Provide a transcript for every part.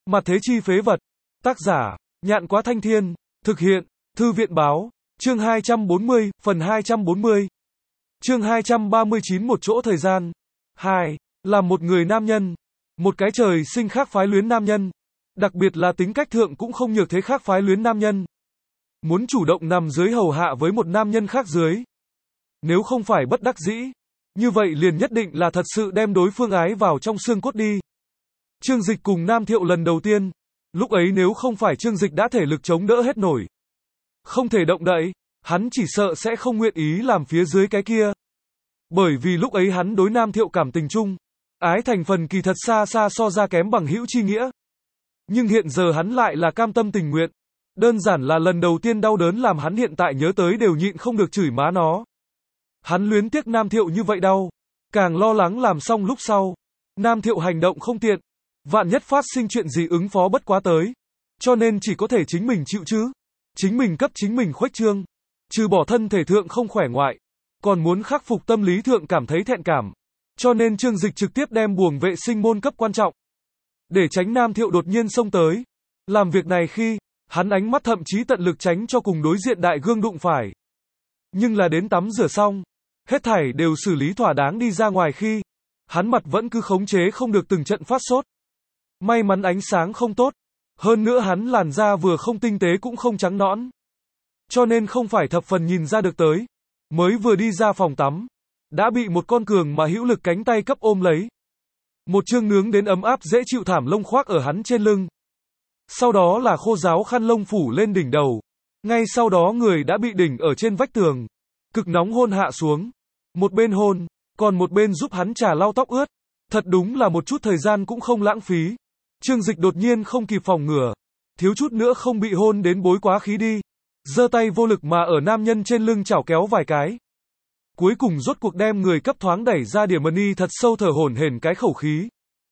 Mặt thế chi phế vật. Tác giả, Nhạn Quá Thanh Thiên. Thực hiện, Thư viện Báo. Chương 240, phần 240. Chương 239 một chỗ thời gian. 2. Là một người nam nhân. Một cái trời sinh khác phái luyến nam nhân. Đặc biệt là tính cách thượng cũng không nhược thế khác phái luyến nam nhân. Muốn chủ động nằm dưới hầu hạ với một nam nhân khác dưới. Nếu không phải bất đắc dĩ, như vậy liền nhất định là thật sự đem đối phương ái vào trong xương cốt đi. Trương Dịch cùng Nam Thiệu lần đầu tiên, lúc ấy nếu không phải Trương Dịch đã thể lực chống đỡ hết nổi, không thể động đậy, hắn chỉ sợ sẽ không nguyện ý làm phía dưới cái kia. Bởi vì lúc ấy hắn đối Nam Thiệu cảm tình chung, ái thành phần kỳ thật xa xa so ra kém bằng hữu chi nghĩa. Nhưng hiện giờ hắn lại là cam tâm tình nguyện. Đơn giản là lần đầu tiên đau đớn làm hắn hiện tại nhớ tới đều nhịn không được chửi má nó. Hắn luyến tiếc Nam Thiệu như vậy đau, càng lo lắng làm xong lúc sau, Nam Thiệu hành động không tiện, vạn nhất phát sinh chuyện gì ứng phó bất quá tới, cho nên chỉ có thể chính mình chịu chứ, chính mình cấp chính mình khuếch trương, trừ bỏ thân thể thượng không khỏe ngoại, còn muốn khắc phục tâm lý thượng cảm thấy thẹn cảm, cho nên Trương Dịch trực tiếp đem buồng vệ sinh môn cấp quan trọng, để tránh Nam Thiệu đột nhiên xông tới. Làm việc này khi, hắn ánh mắt thậm chí tận lực tránh cho cùng đối diện đại gương đụng phải. Nhưng là đến tắm rửa xong, hết thảy đều xử lý thỏa đáng đi ra ngoài khi, hắn mặt vẫn cứ khống chế không được từng trận phát sốt. May mắn ánh sáng không tốt, hơn nữa hắn làn da vừa không tinh tế cũng không trắng nõn. Cho nên không phải thập phần nhìn ra được tới, mới vừa đi ra phòng tắm, đã bị một con cường mà hữu lực cánh tay cấp ôm lấy. Một chương nướng đến ấm áp dễ chịu thảm lông khoác ở hắn trên lưng. Sau đó là khô ráo khăn lông phủ lên đỉnh đầu. Ngay sau đó người đã bị đỉnh ở trên vách tường. Cực nóng hôn hạ xuống. Một bên hôn, còn một bên giúp hắn trà lau tóc ướt. Thật đúng là một chút thời gian cũng không lãng phí. Trương Dịch đột nhiên không kịp phòng ngừa. Thiếu chút nữa không bị hôn đến bối quá khí đi. Giơ tay vô lực mà ở nam nhân trên lưng chảo kéo vài cái. Cuối cùng rốt cuộc đem người cấp thoáng đẩy ra điểm mani thật sâu thở hổn hển cái khẩu khí.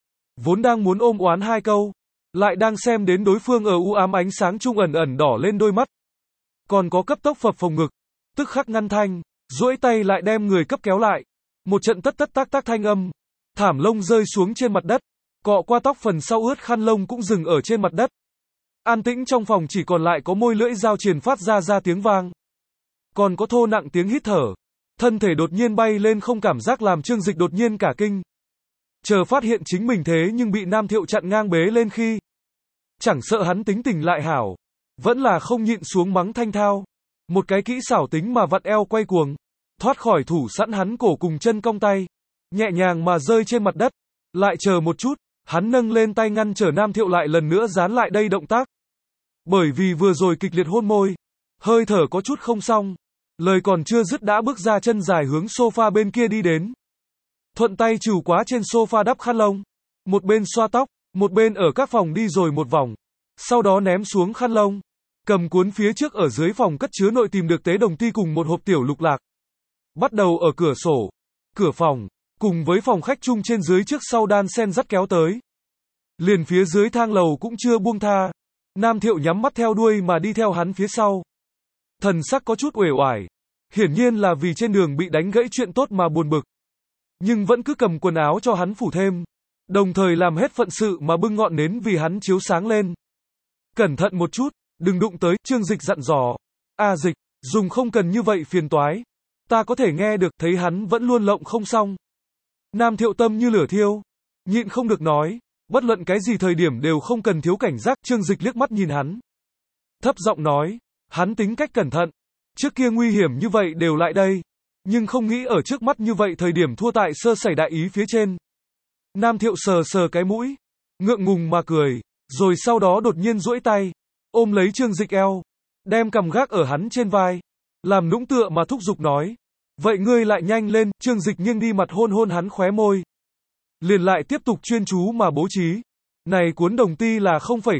Vốn đang muốn ôm oán hai câu. Lại đang xem đến đối phương ở u ám ánh sáng trung ẩn ẩn đỏ lên đôi mắt. Còn có cấp tốc phập phồng ngực. Tức khắc ngăn thanh, duỗi tay lại đem người cấp kéo lại. Một trận tất tất tác tác thanh âm. Thảm lông rơi xuống trên mặt đất. Cọ qua tóc phần sau ướt khăn lông cũng dừng ở trên mặt đất. An tĩnh trong phòng chỉ còn lại có môi lưỡi dao triền phát ra tiếng vang. Còn có thô nặng tiếng hít thở. Thân thể đột nhiên bay lên không cảm giác làm Trương Dịch đột nhiên cả kinh. Chờ phát hiện chính mình thế nhưng bị Nam Thiệu chặn ngang bế lên khi. Chẳng sợ hắn tính tình lại hảo. Vẫn là không nhịn xuống mắng thanh thao. Một cái kỹ xảo tính mà vặn eo quay cuồng. Thoát khỏi thủ sẵn hắn cổ cùng chân cong tay. Nhẹ nhàng mà rơi trên mặt đất. Lại chờ một chút. Hắn nâng lên tay ngăn trở Nam Thiệu lại lần nữa dán lại đây động tác. Bởi vì vừa rồi kịch liệt hôn môi. Hơi thở có chút không xong. Lời còn chưa dứt đã bước ra chân dài hướng sofa bên kia đi đến. Thuận tay trừ quá trên sofa đắp khăn lông. Một bên xoa tóc, một bên ở các phòng đi rồi một vòng. Sau đó ném xuống khăn lông. Cầm cuốn phía trước ở dưới phòng cất chứa nội tìm được tế đồng ti cùng một hộp tiểu lục lạc. Bắt đầu ở cửa sổ, cửa phòng, cùng với phòng khách chung trên dưới trước sau đan sen dắt kéo tới. Liền phía dưới thang lầu cũng chưa buông tha. Nam Thiệu nhắm mắt theo đuôi mà đi theo hắn phía sau. Thần sắc có chút uể oải. Hiển nhiên là vì trên đường bị đánh gãy chuyện tốt mà buồn bực. Nhưng vẫn cứ cầm quần áo cho hắn phủ thêm. Đồng thời làm hết phận sự mà bưng ngọn nến vì hắn chiếu sáng lên. Cẩn thận một chút, đừng đụng tới, Trương Dịch dặn dò. Dịch, dùng không cần như vậy phiền toái. Ta có thể nghe được, thấy hắn vẫn luôn lộng không xong. Nam Thiệu tâm như lửa thiêu. Nhịn không được nói, bất luận cái gì thời điểm đều không cần thiếu cảnh giác. Trương Dịch liếc mắt nhìn hắn. Thấp giọng nói, hắn tính cách cẩn thận. Trước kia nguy hiểm như vậy đều lại đây. Nhưng không nghĩ ở trước mắt như vậy thời điểm thua tại sơ sẩy đại ý phía trên. Nam Thiệu sờ sờ cái mũi. Ngượng ngùng mà cười. Rồi sau đó đột nhiên duỗi tay. Ôm lấy Trương Dịch eo. Đem cằm gác ở hắn trên vai. Làm nũng tựa mà thúc giục nói. Vậy ngươi lại nhanh lên. Trương Dịch nghiêng đi mặt hôn hôn hắn khóe môi. Liền lại tiếp tục chuyên chú mà bố trí. Này cuốn đồng ti là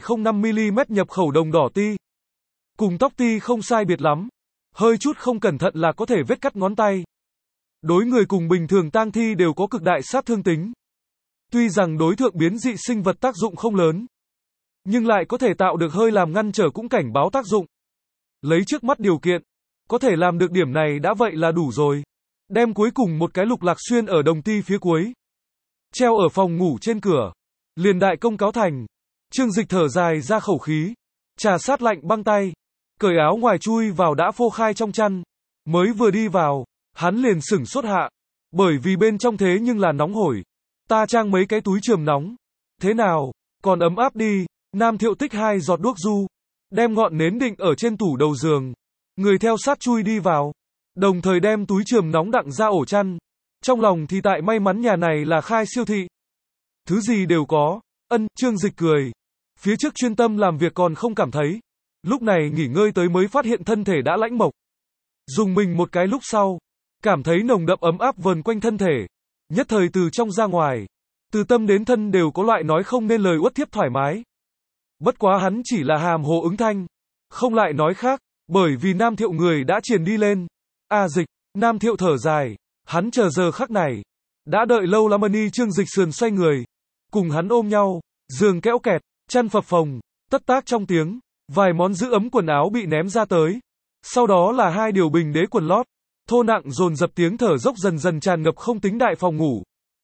0,05mm nhập khẩu đồng đỏ ti. Cùng tóc ti không sai biệt lắm. Hơi chút không cẩn thận là có thể vết cắt ngón tay. Đối người cùng bình thường tang thi đều có cực đại sát thương tính. Tuy rằng đối thượng biến dị sinh vật tác dụng không lớn. Nhưng lại có thể tạo được hơi làm ngăn trở cũng cảnh báo tác dụng. Lấy trước mắt điều kiện. Có thể làm được điểm này đã vậy là đủ rồi. Đem cuối cùng một cái lục lạc xuyên ở đồng ti phía cuối. Treo ở phòng ngủ trên cửa. Liền đại công cáo thành. Trương Dịch thở dài ra khẩu khí, trà sát lạnh băng tay, cởi áo ngoài chui vào đã phô khai trong chăn. Mới vừa đi vào, hắn liền sửng sốt hạ, bởi vì bên trong thế nhưng là nóng hổi. Ta trang mấy cái túi chườm nóng. Thế nào, còn ấm áp đi. Nam Thiệu tích 2 giọt đuốc du, đem ngọn nến định ở trên tủ đầu giường. Người theo sát chui đi vào, đồng thời đem túi chườm nóng đặng ra ổ chăn. Trong lòng thì tại may mắn nhà này là khai siêu thị. Thứ gì đều có. Trương Dịch cười. Phía trước chuyên tâm làm việc còn không cảm thấy. Lúc này nghỉ ngơi tới mới phát hiện thân thể đã lãnh mộc. Dùng mình một cái lúc sau, cảm thấy nồng đậm ấm áp vần quanh thân thể. Nhất thời từ trong ra ngoài, từ tâm đến thân đều có loại nói không nên lời uất thiếp thoải mái. Bất quá hắn chỉ là hàm hồ ứng thanh, không lại nói khác, bởi vì Nam Thiệu người đã triền đi lên. Dịch, Nam Thiệu thở dài, hắn chờ giờ khắc này. Đã đợi lâu lắm. Trương Dịch sườn xoay người, cùng hắn ôm nhau, giường kéo kẹt, chăn phập phồng, tất tác trong tiếng, vài món giữ ấm quần áo bị ném ra tới. Sau đó là 2 điều bình đế quần lót, thô nặng dồn dập tiếng thở dốc dần dần tràn ngập không tính đại phòng ngủ.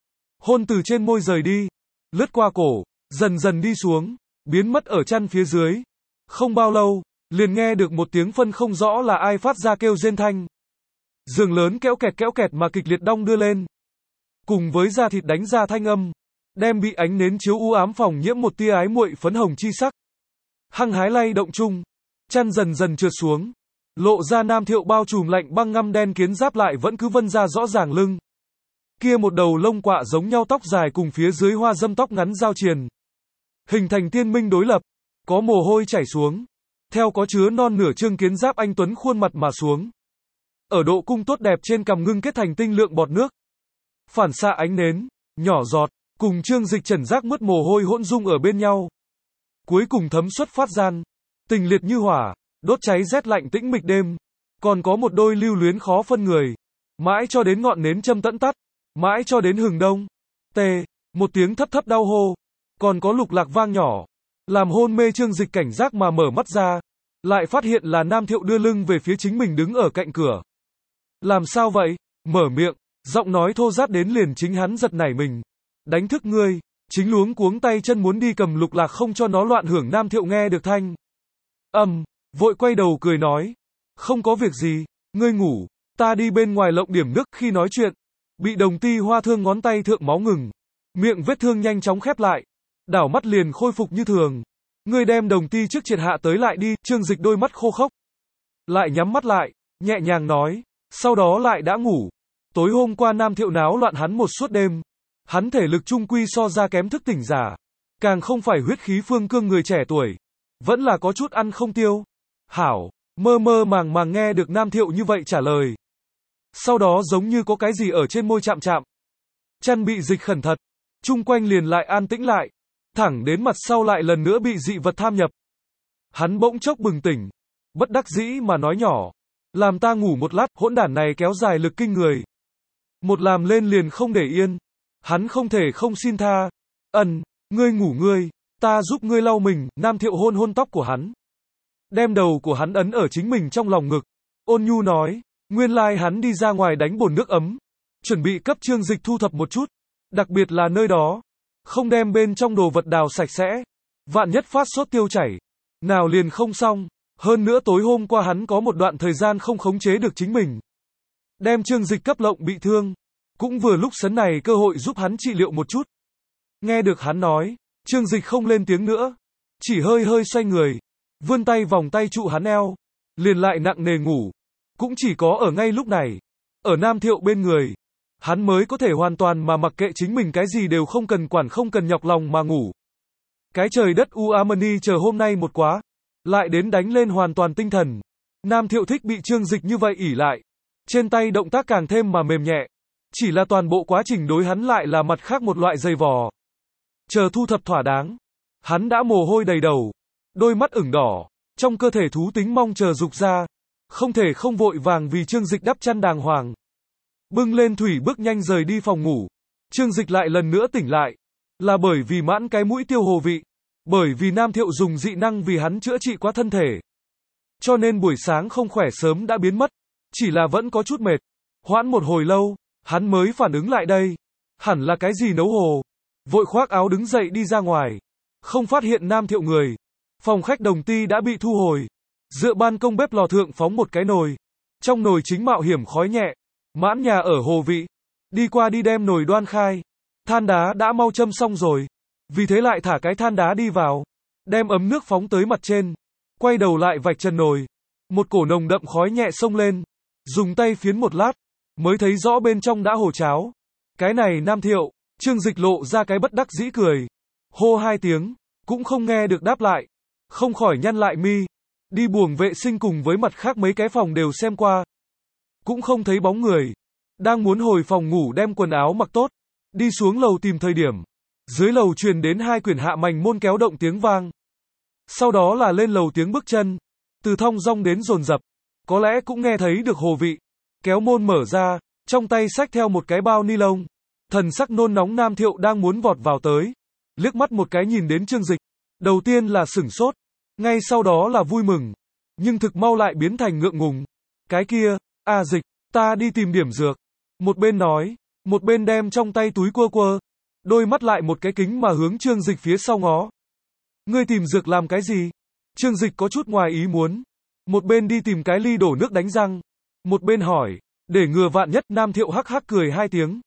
Hôn từ trên môi rời đi, lướt qua cổ, dần dần đi xuống, biến mất ở chăn phía dưới. Không bao lâu, liền nghe được một tiếng phân không rõ là ai phát ra kêu rên thanh. Giường lớn kéo kẹt mà kịch liệt đong đưa lên. Cùng với da thịt đánh ra thanh âm, đem bị ánh nến chiếu u ám phòng nhiễm một tia ái muội phấn hồng chi sắc. Hăng hái lay động chung, chăn dần dần trượt xuống, lộ ra Nam Thiệu bao trùm lạnh băng ngăm đen kiến giáp lại vẫn cứ vân ra rõ ràng lưng. Kia một đầu lông quạ giống nhau tóc dài cùng phía dưới hoa dâm tóc ngắn giao triền, hình thành tiên minh đối lập, có mồ hôi chảy xuống, theo có chứa non nửa trương kiến giáp anh tuấn khuôn mặt mà xuống. Ở độ cung tốt đẹp trên cằm ngưng kết thành tinh lượng bọt nước, phản xạ ánh nến, nhỏ giọt, cùng Trương Dịch trần giác mướt mồ hôi hỗn dung ở bên nhau. Cuối cùng thấm xuất phát gian, tình liệt như hỏa, đốt cháy rét lạnh tĩnh mịch đêm. Còn có một đôi lưu luyến khó phân người, mãi cho đến ngọn nến châm tẫn tắt, mãi cho đến hừng đông. Một tiếng thấp thấp đau hô, còn có lục lạc vang nhỏ, làm hôn mê Trương Dịch cảnh giác mà mở mắt ra, lại phát hiện là Nam Thiệu đưa lưng về phía chính mình đứng ở cạnh cửa. Làm sao vậy? Mở miệng, giọng nói thô ráp đến liền chính hắn giật nảy mình. Đánh thức ngươi. Chính luống cuống tay chân muốn đi cầm lục lạc không cho nó loạn hưởng. Nam Thiệu nghe được thanh vội quay đầu cười nói, không có việc gì, ngươi ngủ, ta đi bên ngoài lộng điểm nước. Khi nói chuyện, bị đồng ti hoa thương ngón tay thượng máu ngừng, miệng vết thương nhanh chóng khép lại, đảo mắt liền khôi phục như thường. Ngươi đem đồng ti trước triệt hạ tới lại đi. Trương Dịch đôi mắt khô khốc, lại nhắm mắt lại, nhẹ nhàng nói, sau đó lại đã ngủ. Tối hôm qua Nam Thiệu náo loạn hắn một suốt đêm, hắn thể lực trung quy so ra kém thức tỉnh giả, càng không phải huyết khí phương cương người trẻ tuổi, vẫn là có chút ăn không tiêu. Hảo, mơ mơ màng màng nghe được Nam Thiệu như vậy trả lời. Sau đó giống như có cái gì ở trên môi chạm chạm. Chăn bị dịch khẩn thật, chung quanh liền lại an tĩnh lại, thẳng đến mặt sau lại lần nữa bị dị vật tham nhập. Hắn bỗng chốc bừng tỉnh, bất đắc dĩ mà nói nhỏ, làm ta ngủ một lát. Hỗn đản này kéo dài lực kinh người, một làm lên liền không để yên. Hắn không thể không xin tha. Ngươi ngủ ngươi, ta giúp ngươi lau mình. Nam Thiệu hôn hôn tóc của hắn, đem đầu của hắn ấn ở chính mình trong lòng ngực, ôn nhu nói, nguyên lai hắn đi ra ngoài đánh bồn nước ấm, chuẩn bị cấp Trương Dịch thu thập một chút, đặc biệt là nơi đó, không đem bên trong đồ vật đào sạch sẽ, vạn nhất phát sốt tiêu chảy, nào liền không xong. Hơn nữa tối hôm qua hắn có một đoạn thời gian không khống chế được chính mình, đem Trương Dịch cấp lộng bị thương, cũng vừa lúc sấn này cơ hội giúp hắn trị liệu một chút. Nghe được hắn nói, Trương Dịch không lên tiếng nữa, chỉ hơi hơi xoay người, vươn tay vòng tay trụ hắn eo, liền lại nặng nề ngủ. Cũng chỉ có ở ngay lúc này, ở Nam Thiệu bên người, hắn mới có thể hoàn toàn mà mặc kệ chính mình, cái gì đều không cần quản, không cần nhọc lòng mà ngủ. Cái trời đất u ám chờ hôm nay một quá, lại đến đánh lên hoàn toàn tinh thần. Nam Thiệu thích bị Trương Dịch như vậy ỉ lại, trên tay động tác càng thêm mà mềm nhẹ, chỉ là toàn bộ quá trình đối hắn lại là mặt khác một loại dày vò. Chờ thu thập thỏa đáng, hắn đã mồ hôi đầy đầu, đôi mắt ửng đỏ, trong cơ thể thú tính mong chờ dục ra, không thể không vội vàng vì Trương Dịch đắp chăn đàng hoàng. Bưng lên thủy bước nhanh rời đi phòng ngủ. Trương Dịch lại lần nữa tỉnh lại, là bởi vì mãn cái mũi tiêu hồ vị, bởi vì Nam Thiệu dùng dị năng vì hắn chữa trị quá thân thể. Cho nên buổi sáng không khỏe sớm đã biến mất, chỉ là vẫn có chút mệt. Hoãn một hồi lâu, hắn mới phản ứng lại đây, hẳn là cái gì nấu hồ. Vội khoác áo đứng dậy đi ra ngoài. không phát hiện Nam Thiệu người. Phòng khách đồng ty đã bị thu hồi. Dựa ban công bếp lò thượng phóng một cái nồi. Trong nồi chính mạo hiểm khói nhẹ. Mãn nhà ở hồ vị. Đi qua đi đem nồi đoan khai. Than đá đã mau châm xong rồi. Vì thế lại thả cái than đá đi vào. Đem ấm nước phóng tới mặt trên. Quay đầu lại vạch trần nồi. Một cổ nồng đậm khói nhẹ xông lên. Dùng tay phiến một lát. Mới thấy rõ bên trong đã hồ cháo. Cái này Nam Thiệu. Trương Dịch lộ ra cái bất đắc dĩ cười. Hô 2 tiếng. Cũng không nghe được đáp lại. Không khỏi nhăn lại mi. Đi buồng vệ sinh cùng với mặt khác mấy cái phòng đều xem qua. Cũng không thấy bóng người. Đang muốn hồi phòng ngủ đem quần áo mặc tốt. Đi xuống lầu tìm thời điểm. Dưới lầu truyền đến 2 quyển hạ mành môn kéo động tiếng vang. Sau đó là lên lầu tiếng bước chân. Từ thong dong đến dồn dập. Có lẽ cũng nghe thấy được hồ vị. Kéo môn mở ra. Trong tay xách theo một cái bao ni lông. Thần sắc nôn nóng Nam Thiệu đang muốn vọt vào tới. Liếc mắt một cái nhìn đến Trương Dịch. Đầu tiên là sửng sốt. Ngay sau đó là vui mừng. Nhưng thực mau lại biến thành ngượng ngùng. Cái kia, Dịch, ta đi tìm điểm dược. Một bên nói. Một bên đem trong tay túi quơ quơ. Đôi mắt lại một cái kính mà hướng Trương Dịch phía sau ngó. Ngươi tìm dược làm cái gì? Trương Dịch có chút ngoài ý muốn. Một bên đi tìm cái ly đổ nước đánh răng. Một bên hỏi. Để ngừa vạn nhất Nam Thiệu hắc hắc cười 2 tiếng.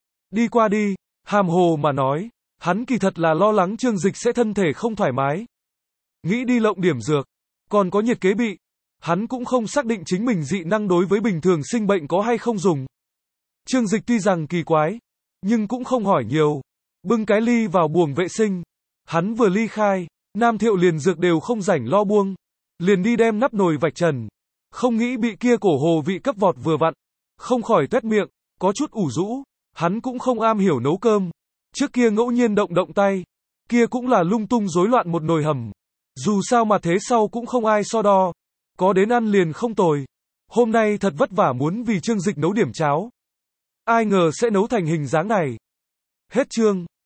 Đi qua đi, hàm hồ mà nói. Hắn kỳ thật là lo lắng Trương Dịch sẽ thân thể không thoải mái. Nghĩ đi lộng điểm dược. Còn có nhiệt kế bị. Hắn cũng không xác định chính mình dị năng đối với bình thường sinh bệnh có hay không dùng. Trương Dịch tuy rằng kỳ quái. Nhưng cũng không hỏi nhiều. Bưng cái ly vào buồng vệ sinh. Hắn vừa ly khai. Nam Thiệu liền dược đều không rảnh lo buông. Liền đi đem nắp nồi vạch trần. Không nghĩ bị kia cổ hồ vị cấp vọt vừa vặn. Không khỏi tuét miệng. Có chút ủ rũ. Hắn cũng không am hiểu nấu cơm. Trước kia ngẫu nhiên động tay. Kia cũng là lung tung rối loạn một nồi hầm. Dù sao mà thế sau cũng không ai so đo. Có đến ăn liền không tồi. Hôm nay thật vất vả muốn vì Trương Dịch nấu điểm cháo. Ai ngờ sẽ nấu thành hình dáng này. Hết chương.